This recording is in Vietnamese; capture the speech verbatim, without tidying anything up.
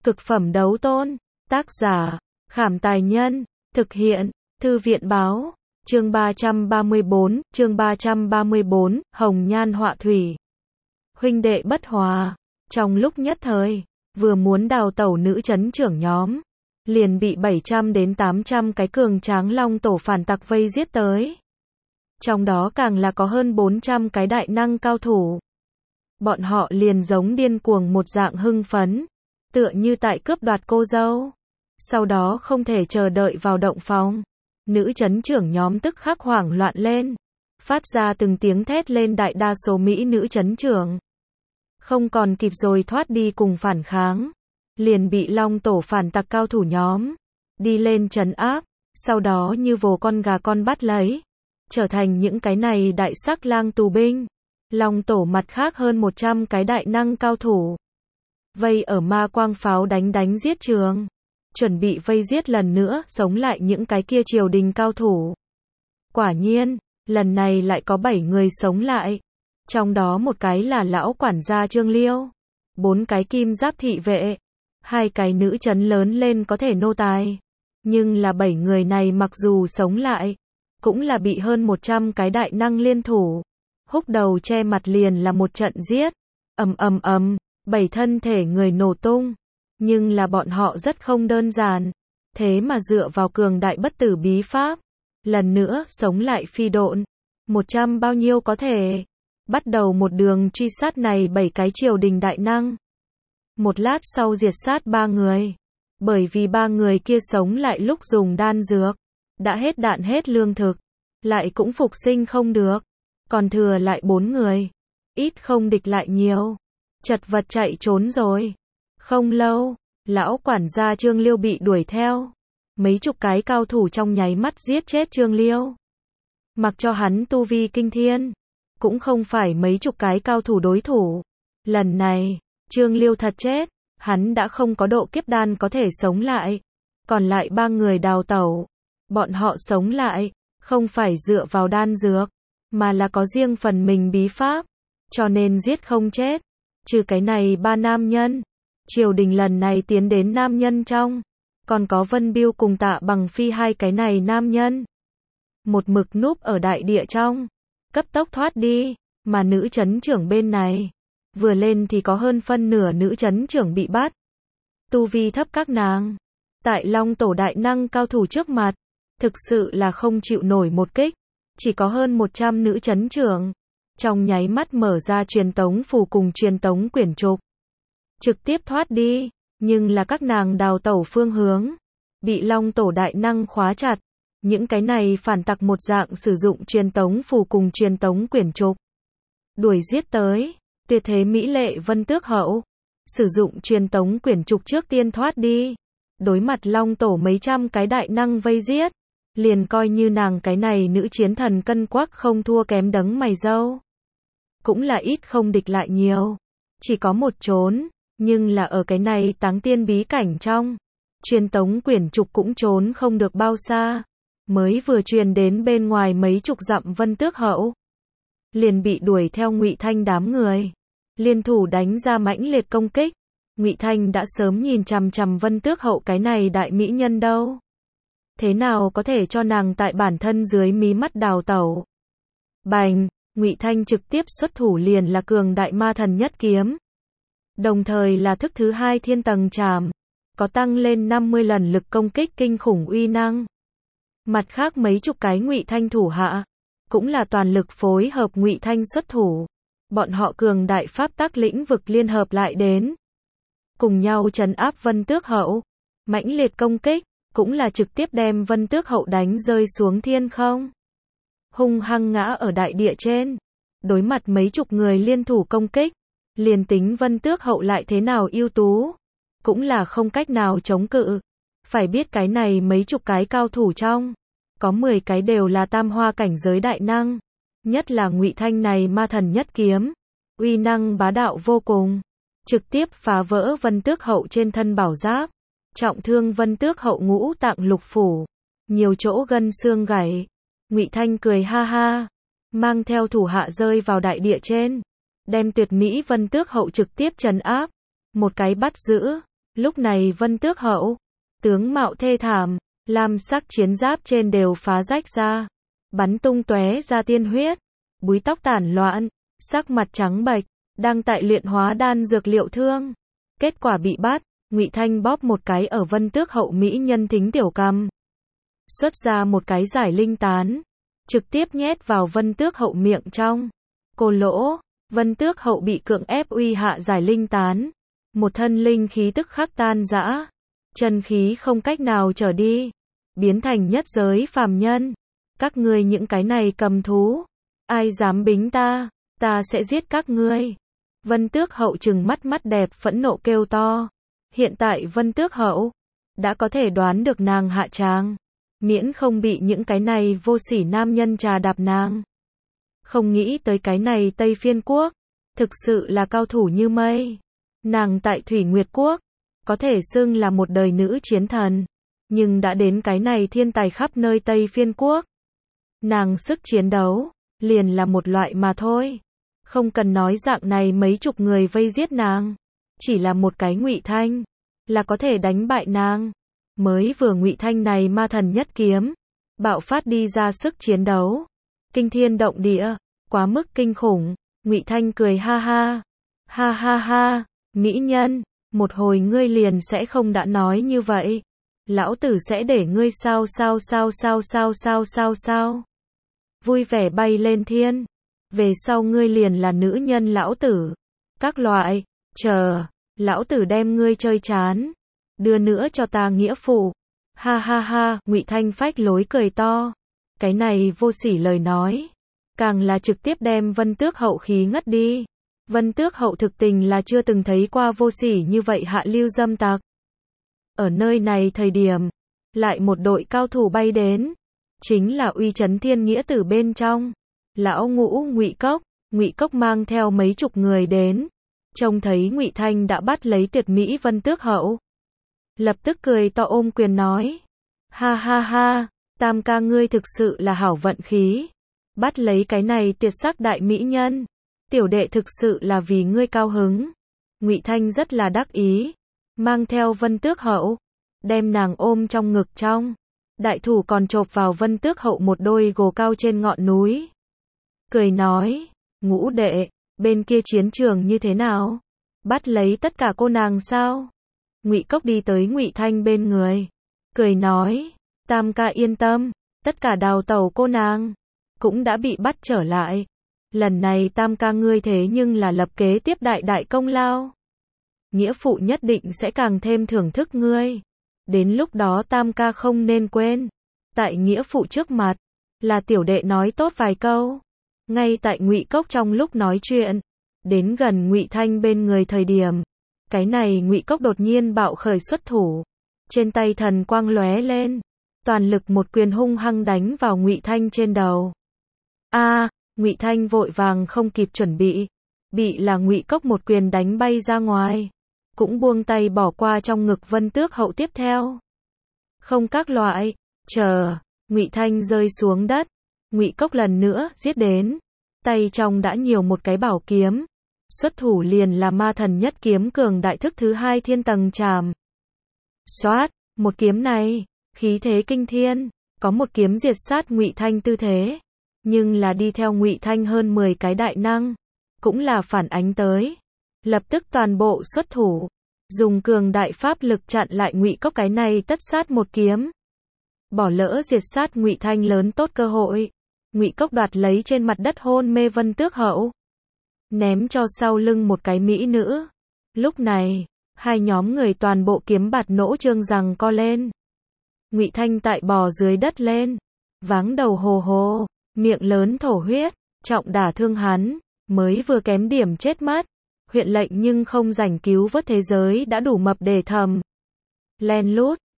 Cực phẩm đấu tôn. Tác giả, Khảm Tài Nhân. Thực hiện, Thư viện Báo. Chương ba trăm ba mươi bốn, chương ba trăm ba mươi bốn, Hồng Nhan Họa Thủy. Huynh đệ bất hòa. Trong lúc nhất thời, vừa muốn đào tẩu nữ trấn trưởng nhóm, liền bị bảy trăm đến tám trăm cái cường tráng long tổ phản tặc vây giết tới. Trong đó càng là có hơn bốn trăm cái đại năng cao thủ. Bọn họ liền giống điên cuồng một dạng hưng phấn, tựa như tại cướp đoạt cô dâu. Sau đó không thể chờ đợi vào động phòng. Nữ trấn trưởng nhóm tức khắc hoảng loạn lên, phát ra từng tiếng thét lên, đại đa số mỹ nữ trấn trưởng không còn kịp rồi thoát đi cùng phản kháng, liền bị long tổ phản tặc cao thủ nhóm đi lên trấn áp, sau đó như vồ con gà con bắt lấy, trở thành những cái này đại sắc lang tù binh. Long tổ mặt khác hơn một trăm cái đại năng cao thủ vây ở ma quang pháo đánh đánh giết trường, chuẩn bị vây giết lần nữa, sống lại những cái kia triều đình cao thủ. Quả nhiên, lần này lại có bảy người sống lại. Trong đó một cái là lão quản gia Trương Liêu, bốn cái kim giáp thị vệ, hai cái nữ trấn lớn lên có thể nô tài. Nhưng là bảy người này mặc dù sống lại, cũng là bị hơn một trăm cái đại năng liên thủ húc đầu che mặt liền là một trận giết. Ầm ầm ầm, bảy thân thể người nổ tung. Nhưng là bọn họ rất không đơn giản, thế mà dựa vào cường đại bất tử bí pháp, lần nữa sống lại phi độn. Một trăm bao nhiêu có thể. Bắt đầu một đường truy sát này bảy cái triều đình đại năng. Một lát sau diệt sát ba người. Bởi vì ba người kia sống lại lúc dùng đan dược, đã hết đạn hết lương thực, lại cũng phục sinh không được. Còn thừa lại bốn người. Ít không địch lại nhiều. Chật vật chạy trốn rồi. Không lâu, lão quản gia Trương Liêu bị đuổi theo. Mấy chục cái cao thủ trong nháy mắt giết chết Trương Liêu. Mặc cho hắn tu vi kinh thiên, cũng không phải mấy chục cái cao thủ đối thủ. Lần này, Trương Liêu thật chết, hắn đã không có độ kiếp đan có thể sống lại. Còn lại ba người đào tẩu. Bọn họ sống lại, không phải dựa vào đan dược, mà là có riêng phần mình bí pháp, cho nên giết không chết. Trừ cái này ba nam nhân, triều đình lần này tiến đến nam nhân trong, còn có Vân Biêu cùng Tạ Bằng Phi hai cái này nam nhân. Một mực núp ở đại địa trong, cấp tốc thoát đi, mà nữ trấn trưởng bên này, vừa lên thì có hơn phân nửa nữ trấn trưởng bị bắt. Tu vi thấp các nàng, tại long tổ đại năng cao thủ trước mặt, thực sự là không chịu nổi một kích, chỉ có hơn một trăm nữ trấn trưởng. Trong nháy mắt mở ra truyền tống phù cùng truyền tống quyển trục, trực tiếp thoát đi, nhưng là các nàng đào tẩu phương hướng, bị long tổ đại năng khóa chặt. Những cái này phản tặc một dạng sử dụng truyền tống phù cùng truyền tống quyển trục, đuổi giết tới. Tuyệt thế mỹ lệ Vân Tước Hậu, sử dụng truyền tống quyển trục trước tiên thoát đi. Đối mặt long tổ mấy trăm cái đại năng vây giết, liền coi như nàng cái này nữ chiến thần cân quắc không thua kém đấng mày râu, cũng là ít không địch lại nhiều. Chỉ có một trốn, nhưng là ở cái này táng tiên bí cảnh trong, truyền tống quyển trục cũng trốn không được bao xa. Mới vừa truyền đến bên ngoài mấy chục dặm Vân Tước Hậu, liền bị đuổi theo Ngụy Thanh đám người, liên thủ đánh ra mãnh liệt công kích. Ngụy Thanh đã sớm nhìn chằm chằm Vân Tước Hậu cái này đại mỹ nhân đâu, thế nào có thể cho nàng tại bản thân dưới mí mắt đào tẩu. Bành, Ngụy Thanh trực tiếp xuất thủ liền là cường đại ma thần nhất kiếm, đồng thời là thức thứ hai thiên tầng trảm, có tăng lên năm mươi lần lực công kích kinh khủng uy năng. Mặt khác mấy chục cái Ngụy Thanh thủ hạ, cũng là toàn lực phối hợp Ngụy Thanh xuất thủ. Bọn họ cường đại pháp tắc lĩnh vực liên hợp lại đến, cùng nhau trấn áp Vân Tước Hậu. Mãnh liệt công kích, cũng là trực tiếp đem Vân Tước Hậu đánh rơi xuống thiên không, hung hăng ngã ở đại địa trên. Đối mặt mấy chục người liên thủ công kích, liền tính Vân Tước Hậu lại thế nào ưu tú, cũng là không cách nào chống cự. Phải biết cái này mấy chục cái cao thủ trong, có mười cái đều là tam hoa cảnh giới đại năng. Nhất là Ngụy Thanh này ma thần nhất kiếm, uy năng bá đạo vô cùng, trực tiếp phá vỡ Vân Tước Hậu trên thân bảo giáp, trọng thương Vân Tước Hậu ngũ tạng lục phủ, nhiều chỗ gân xương gãy. Ngụy Thanh cười ha ha, mang theo thủ hạ rơi vào đại địa trên, đem tuyệt mỹ Vân Tước Hậu trực tiếp trấn áp, một cái bắt giữ. Lúc này Vân Tước Hậu, tướng mạo thê thảm, lam sắc chiến giáp trên đều phá rách ra, bắn tung tóe ra tiên huyết, búi tóc tản loạn, sắc mặt trắng bệch, đang tại luyện hóa đan dược liệu thương. Kết quả bị bắt, Ngụy Thanh bóp một cái ở Vân Tước Hậu mỹ nhân thính tiểu cằm, xuất ra một cái giải linh tán, trực tiếp nhét vào Vân Tước Hậu miệng trong. Cô lỗ, Vân Tước Hậu bị cưỡng ép uy hạ giải linh tán, một thân linh khí tức khắc tan rã, chân khí không cách nào trở đi, biến thành nhất giới phàm nhân. Các ngươi những cái này cầm thú, ai dám bính ta, ta sẽ giết các ngươi. Vân Tước Hậu trừng mắt mắt đẹp phẫn nộ kêu to. Hiện tại Vân Tước Hậu đã có thể đoán được nàng hạ tràng, miễn không bị những cái này vô sỉ nam nhân trà đạp nàng. Không nghĩ tới cái này Tây Phiên Quốc, thực sự là cao thủ như mây. Nàng tại Thủy Nguyệt Quốc, có thể xưng là một đời nữ chiến thần, nhưng đã đến cái này thiên tài khắp nơi Tây Phiên Quốc. Nàng sức chiến đấu, liền là một loại mà thôi. Không cần nói dạng này mấy chục người vây giết nàng, chỉ là một cái Ngụy Thanh, là có thể đánh bại nàng. Mới vừa Ngụy Thanh này ma thần nhất kiếm, bạo phát đi ra sức chiến đấu, kinh thiên động địa, quá mức kinh khủng. Ngụy Thanh cười ha ha, ha ha ha, mỹ nhân, một hồi ngươi liền sẽ không đã nói như vậy. Lão tử sẽ để ngươi sao sao sao sao sao sao sao sao. Vui vẻ bay lên thiên. Về sau ngươi liền là nữ nhân lão tử. Các loại, chờ, lão tử đem ngươi chơi chán. Đưa nữa cho ta nghĩa phụ. Ha ha ha, Ngụy Thanh phách lối cười to. Cái này vô sỉ lời nói, càng là trực tiếp đem Vân Tước Hậu khí ngất đi. Vân Tước Hậu thực tình là chưa từng thấy qua vô sỉ như vậy hạ lưu dâm tặc. Ở nơi này thời điểm, lại một đội cao thủ bay đến, chính là uy chấn thiên nghĩa tử bên trong. Lão ngũ Ngụy Cốc, Ngụy Cốc mang theo mấy chục người đến, trông thấy Ngụy Thanh đã bắt lấy tuyệt mỹ Vân Tước Hậu, lập tức cười to ôm quyền nói: "Ha ha ha, Tam ca ngươi thực sự là hảo vận khí, bắt lấy cái này tuyệt sắc đại mỹ nhân, tiểu đệ thực sự là vì ngươi cao hứng." Ngụy Thanh rất là đắc ý, mang theo Vân Tước Hậu, đem nàng ôm trong ngực trong, đại thủ còn chộp vào Vân Tước Hậu một đôi gồ cao trên ngọn núi. Cười nói: "Ngũ đệ, bên kia chiến trường như thế nào? Bắt lấy tất cả cô nàng sao?" Ngụy Cốc đi tới Ngụy Thanh bên người, cười nói: "Tam ca yên tâm, tất cả đào tẩu cô nàng cũng đã bị bắt trở lại. Lần này Tam ca ngươi thế nhưng là lập kế tiếp đại đại công lao. Nghĩa phụ nhất định sẽ càng thêm thưởng thức ngươi. Đến lúc đó Tam ca không nên quên, tại nghĩa phụ trước mặt, là tiểu đệ nói tốt vài câu." Ngay tại Ngụy Cốc trong lúc nói chuyện, đến gần Ngụy Thanh bên người thời điểm, cái này Ngụy Cốc đột nhiên bạo khởi xuất thủ, trên tay thần quang lóe lên, toàn lực một quyền hung hăng đánh vào Ngụy Thanh trên đầu. A, Ngụy Thanh vội vàng không kịp chuẩn bị, bị là Ngụy Cốc một quyền đánh bay ra ngoài, cũng buông tay bỏ qua trong ngực Vân Tước Hậu tiếp theo. Không các loại, chờ, Ngụy Thanh rơi xuống đất, Ngụy Cốc lần nữa giết đến, tay trong đã nhiều một cái bảo kiếm, xuất thủ liền là ma thần nhất kiếm cường đại thức thứ hai thiên tầng trảm. Xoát, một kiếm này, khí thế kinh thiên, có một kiếm diệt sát Ngụy Thanh tư thế, nhưng là đi theo Ngụy Thanh hơn mười cái đại năng, cũng là phản ánh tới, lập tức toàn bộ xuất thủ, dùng cường đại pháp lực chặn lại Ngụy Cốc cái này tất sát một kiếm. Bỏ lỡ diệt sát Ngụy Thanh lớn tốt cơ hội. Ngụy Cốc đoạt lấy trên mặt đất hôn mê Vân Tước Hậu, ném cho sau lưng một cái mỹ nữ. Lúc này, hai nhóm người toàn bộ kiếm bạt nỗ trương rằng co lên. Ngụy Thanh tại bò dưới đất lên, váng đầu hồ hồ, miệng lớn thổ huyết, trọng đả thương hắn, mới vừa kém điểm chết mất. Huyện lệnh nhưng không rảnh cứu vớt thế giới đã đủ mập để thầm. Len lút,